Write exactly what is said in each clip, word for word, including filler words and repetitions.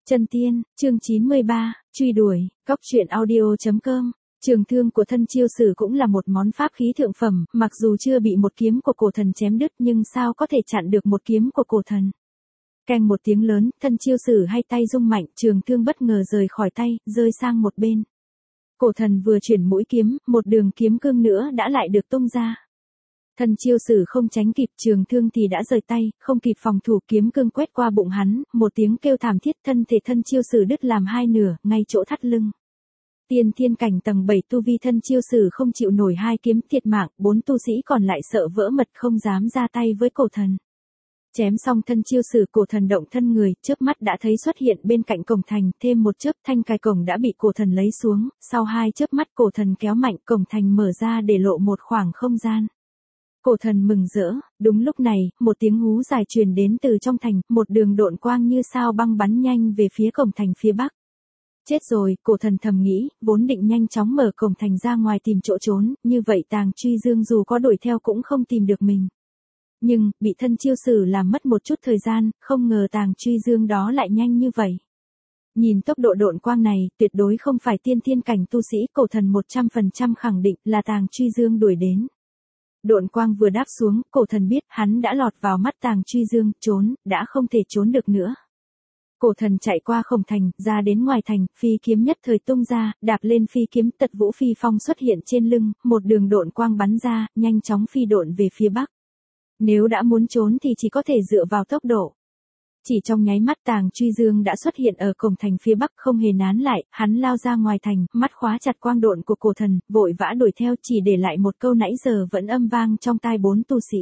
Chân tiên, chương chín mươi ba, truy đuổi, góc truyện audio.com. Trường thương của thân chiêu sử cũng là một món pháp khí thượng phẩm, mặc dù chưa bị một kiếm của cổ thần chém đứt nhưng sao có thể chặn được một kiếm của cổ thần. Keng một tiếng lớn, thân chiêu sử hai tay rung mạnh, trường thương bất ngờ rời khỏi tay, rơi sang một bên. Cổ thần vừa chuyển mũi kiếm, một đường kiếm cương nữa đã lại được tung ra. Thân chiêu sử không tránh kịp, trường thương thì đã rời tay, không kịp phòng thủ, kiếm cương quét qua bụng hắn, một tiếng kêu thảm thiết, thân thể thân chiêu sử đứt làm hai nửa, ngay chỗ thắt lưng. Tiên thiên cảnh tầng bảy tu vi thân chiêu sử không chịu nổi hai kiếm thiệt mạng, bốn tu sĩ còn lại sợ vỡ mật không dám ra tay với cổ thần. Chém xong thân chiêu sử, cổ thần động thân người, chớp mắt đã thấy xuất hiện bên cạnh cổng thành, thêm một chớp thanh cài cổng đã bị cổ thần lấy xuống, sau hai chớp mắt cổ thần kéo mạnh, cổng thành mở ra để lộ một khoảng không gian. Cổ thần mừng rỡ, đúng lúc này, một tiếng hú dài truyền đến từ trong thành, một đường độn quang như sao băng bắn nhanh về phía cổng thành phía bắc. Chết rồi, cổ thần thầm nghĩ, vốn định nhanh chóng mở cổng thành ra ngoài tìm chỗ trốn, như vậy Tàng Truy Dương dù có đuổi theo cũng không tìm được mình. Nhưng, bị thân chiêu sử làm mất một chút thời gian, không ngờ Tàng Truy Dương đó lại nhanh như vậy. Nhìn tốc độ độn quang này, tuyệt đối không phải tiên thiên cảnh tu sĩ, cổ thần một trăm phần trăm khẳng định là Tàng Truy Dương đuổi đến. Độn quang vừa đáp xuống, cổ thần biết hắn đã lọt vào mắt Tàng Truy Dương, trốn, đã không thể trốn được nữa. Cổ thần chạy qua cổng thành, ra đến ngoài thành, phi kiếm nhất thời tung ra, đạp lên phi kiếm, Tật Vũ Phi Phong xuất hiện trên lưng, một đường độn quang bắn ra, nhanh chóng phi độn về phía bắc. Nếu đã muốn trốn thì chỉ có thể dựa vào tốc độ. Chỉ trong nháy mắt Tàng Truy Dương đã xuất hiện ở cổng thành phía bắc, không hề nán lại, hắn lao ra ngoài thành, mắt khóa chặt quang độn của cổ thần, vội vã đuổi theo, chỉ để lại một câu nãy giờ vẫn âm vang trong tai bốn tu sĩ.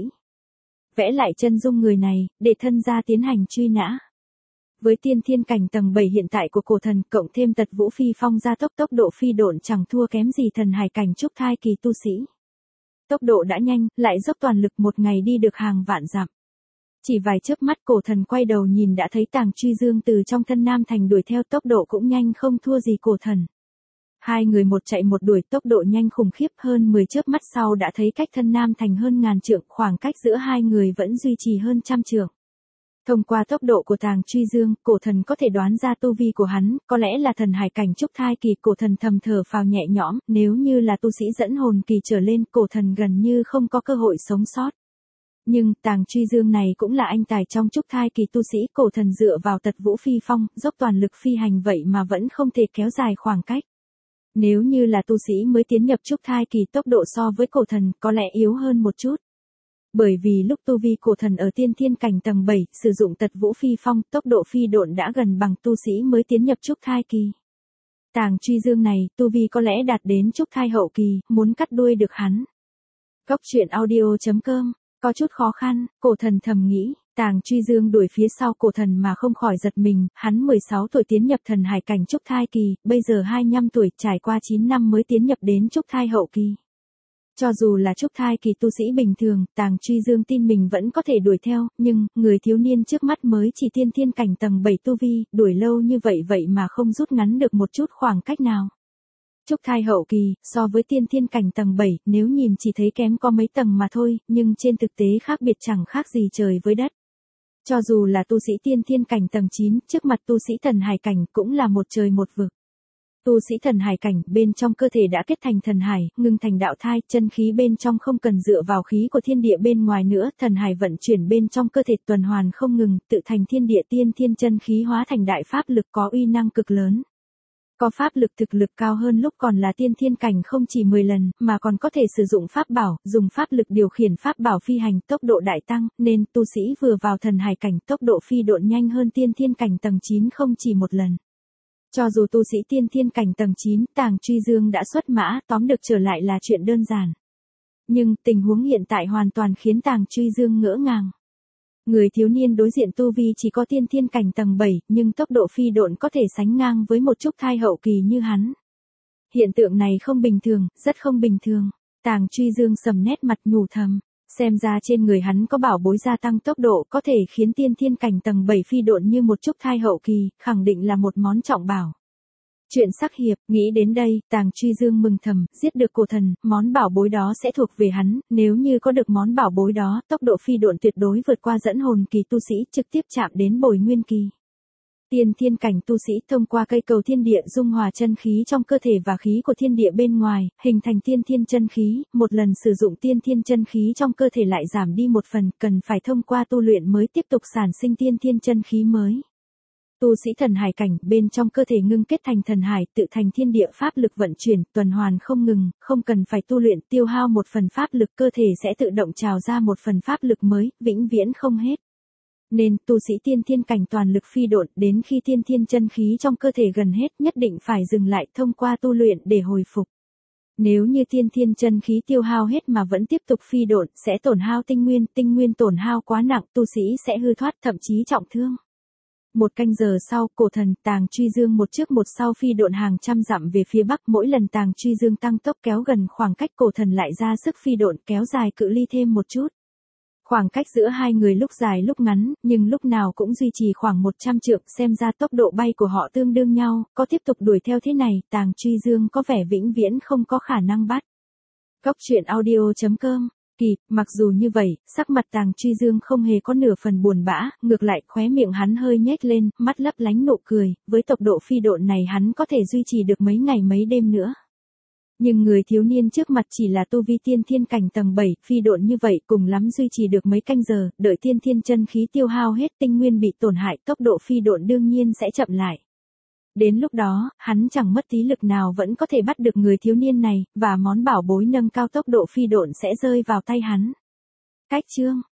Vẽ lại chân dung người này, để thân gia tiến hành truy nã. Với tiên thiên cảnh tầng bảy hiện tại của cổ thần, cộng thêm Tật Vũ Phi Phong gia tốc, tốc độ phi độn chẳng thua kém gì thần hải cảnh trúc thai kỳ tu sĩ. Tốc độ đã nhanh, lại dốc toàn lực, một ngày đi được hàng vạn dặm. Chỉ vài chớp mắt cổ thần quay đầu nhìn đã thấy Tàng Truy Dương từ trong thân Nam Thành đuổi theo, tốc độ cũng nhanh không thua gì cổ thần. Hai người một chạy một đuổi, tốc độ nhanh khủng khiếp, hơn mười chớp mắt sau đã thấy cách thân Nam Thành hơn ngàn trượng, khoảng cách giữa hai người vẫn duy trì hơn trăm trượng. Thông qua tốc độ của Tàng Truy Dương, cổ thần có thể đoán ra tu vi của hắn, có lẽ là thần hải cảnh trúc thai kỳ, cổ thần thầm thở phào nhẹ nhõm, nếu như là tu sĩ dẫn hồn kỳ trở lên, cổ thần gần như không có cơ hội sống sót. Nhưng, Tàng Truy Dương này cũng là anh tài trong trúc thai kỳ tu sĩ, cổ thần dựa vào Tật Vũ Phi Phong, dốc toàn lực phi hành vậy mà vẫn không thể kéo dài khoảng cách. Nếu như là tu sĩ mới tiến nhập trúc thai kỳ, tốc độ so với cổ thần có lẽ yếu hơn một chút. Bởi vì lúc tu vi cổ thần ở tiên thiên cảnh tầng bảy, sử dụng Tật Vũ Phi Phong, tốc độ phi độn đã gần bằng tu sĩ mới tiến nhập trúc thai kỳ. Tàng Truy Dương này, tu vi có lẽ đạt đến trúc thai hậu kỳ, muốn cắt đuôi được hắn. Góc truyện audio.com, có chút khó khăn, cổ thần thầm nghĩ, Tàng Truy Dương đuổi phía sau cổ thần mà không khỏi giật mình, hắn mười sáu tuổi tiến nhập thần hải cảnh trúc thai kỳ, bây giờ hai mươi lăm tuổi, trải qua chín năm mới tiến nhập đến trúc thai hậu kỳ. Cho dù là trúc thai kỳ tu sĩ bình thường, Tàng Truy Dương tin mình vẫn có thể đuổi theo, nhưng, người thiếu niên trước mắt mới chỉ tiên thiên cảnh tầng bảy tu vi, đuổi lâu như vậy vậy mà không rút ngắn được một chút khoảng cách nào. Trúc thai hậu kỳ, so với tiên thiên cảnh tầng bảy, nếu nhìn chỉ thấy kém có mấy tầng mà thôi, nhưng trên thực tế khác biệt chẳng khác gì trời với đất. Cho dù là tu sĩ tiên thiên cảnh tầng chín, trước mặt tu sĩ thần hải cảnh cũng là một trời một vực. Tu sĩ thần hải cảnh, bên trong cơ thể đã kết thành thần hải, ngưng thành đạo thai, chân khí bên trong không cần dựa vào khí của thiên địa bên ngoài nữa, thần hải vận chuyển bên trong cơ thể tuần hoàn không ngừng, tự thành thiên địa tiên thiên chân khí hóa thành đại pháp lực có uy năng cực lớn. Có pháp lực thực lực cao hơn lúc còn là tiên thiên cảnh không chỉ mười lần, mà còn có thể sử dụng pháp bảo, dùng pháp lực điều khiển pháp bảo phi hành, tốc độ đại tăng, nên tu sĩ vừa vào thần hải cảnh, tốc độ phi độn nhanh hơn tiên thiên cảnh tầng chín không chỉ một lần. Cho dù tu sĩ tiên thiên cảnh tầng chín, Tàng Truy Dương đã xuất mã, tóm được trở lại là chuyện đơn giản. Nhưng, tình huống hiện tại hoàn toàn khiến Tàng Truy Dương ngỡ ngàng. Người thiếu niên đối diện tu vi chỉ có tiên thiên cảnh tầng bảy, nhưng tốc độ phi độn có thể sánh ngang với một trúc thai hậu kỳ như hắn. Hiện tượng này không bình thường, rất không bình thường. Tàng Truy Dương sầm nét mặt nhủ thầm. Xem ra trên người hắn có bảo bối gia tăng tốc độ có thể khiến tiên thiên cảnh tầng bảy phi độn như một trúc thai hậu kỳ, khẳng định là một món trọng bảo. Chuyện sắc hiệp, nghĩ đến đây, Tàng Truy Dương mừng thầm, giết được cổ thần, món bảo bối đó sẽ thuộc về hắn, nếu như có được món bảo bối đó, tốc độ phi độn tuyệt đối vượt qua dẫn hồn kỳ tu sĩ, trực tiếp chạm đến bồi nguyên kỳ. Tiên thiên cảnh tu sĩ thông qua cây cầu thiên địa dung hòa chân khí trong cơ thể và khí của thiên địa bên ngoài, hình thành tiên thiên chân khí, một lần sử dụng tiên thiên chân khí trong cơ thể lại giảm đi một phần, cần phải thông qua tu luyện mới tiếp tục sản sinh tiên thiên chân khí mới. Tu sĩ thần hải cảnh, bên trong cơ thể ngưng kết thành thần hải, tự thành thiên địa pháp lực vận chuyển, tuần hoàn không ngừng, không cần phải tu luyện, tiêu hao một phần pháp lực, cơ thể sẽ tự động trào ra một phần pháp lực mới, vĩnh viễn không hết. Nên, tu sĩ tiên thiên cảnh toàn lực phi độn, đến khi tiên thiên chân khí trong cơ thể gần hết, nhất định phải dừng lại thông qua tu luyện để hồi phục. Nếu như tiên thiên chân khí tiêu hao hết mà vẫn tiếp tục phi độn, sẽ tổn hao tinh nguyên, tinh nguyên tổn hao quá nặng, tu sĩ sẽ hư thoát, thậm chí trọng thương. Một canh giờ sau, cổ thần Tàng Truy Dương một trước một sau phi độn hàng trăm dặm về phía bắc, mỗi lần Tàng Truy Dương tăng tốc kéo gần khoảng cách, cổ thần lại ra sức phi độn kéo dài cự ly thêm một chút. Khoảng cách giữa hai người lúc dài lúc ngắn, nhưng lúc nào cũng duy trì khoảng một trăm trượng, xem ra tốc độ bay của họ tương đương nhau, có tiếp tục đuổi theo thế này, Tàng Truy Dương có vẻ vĩnh viễn không có khả năng bắt. Góc truyện audio chấm com. Kỳ, mặc dù như vậy, sắc mặt Tàng Truy Dương không hề có nửa phần buồn bã, ngược lại khóe miệng hắn hơi nhếch lên, mắt lấp lánh nụ cười, với tốc độ phi độn này hắn có thể duy trì được mấy ngày mấy đêm nữa. Nhưng người thiếu niên trước mặt chỉ là tu vi tiên thiên cảnh tầng bảy, phi độn như vậy cùng lắm duy trì được mấy canh giờ, đợi tiên thiên chân khí tiêu hao hết, tinh nguyên bị tổn hại, tốc độ phi độn đương nhiên sẽ chậm lại. Đến lúc đó, hắn chẳng mất tí lực nào vẫn có thể bắt được người thiếu niên này, và món bảo bối nâng cao tốc độ phi độn sẽ rơi vào tay hắn. Cách chương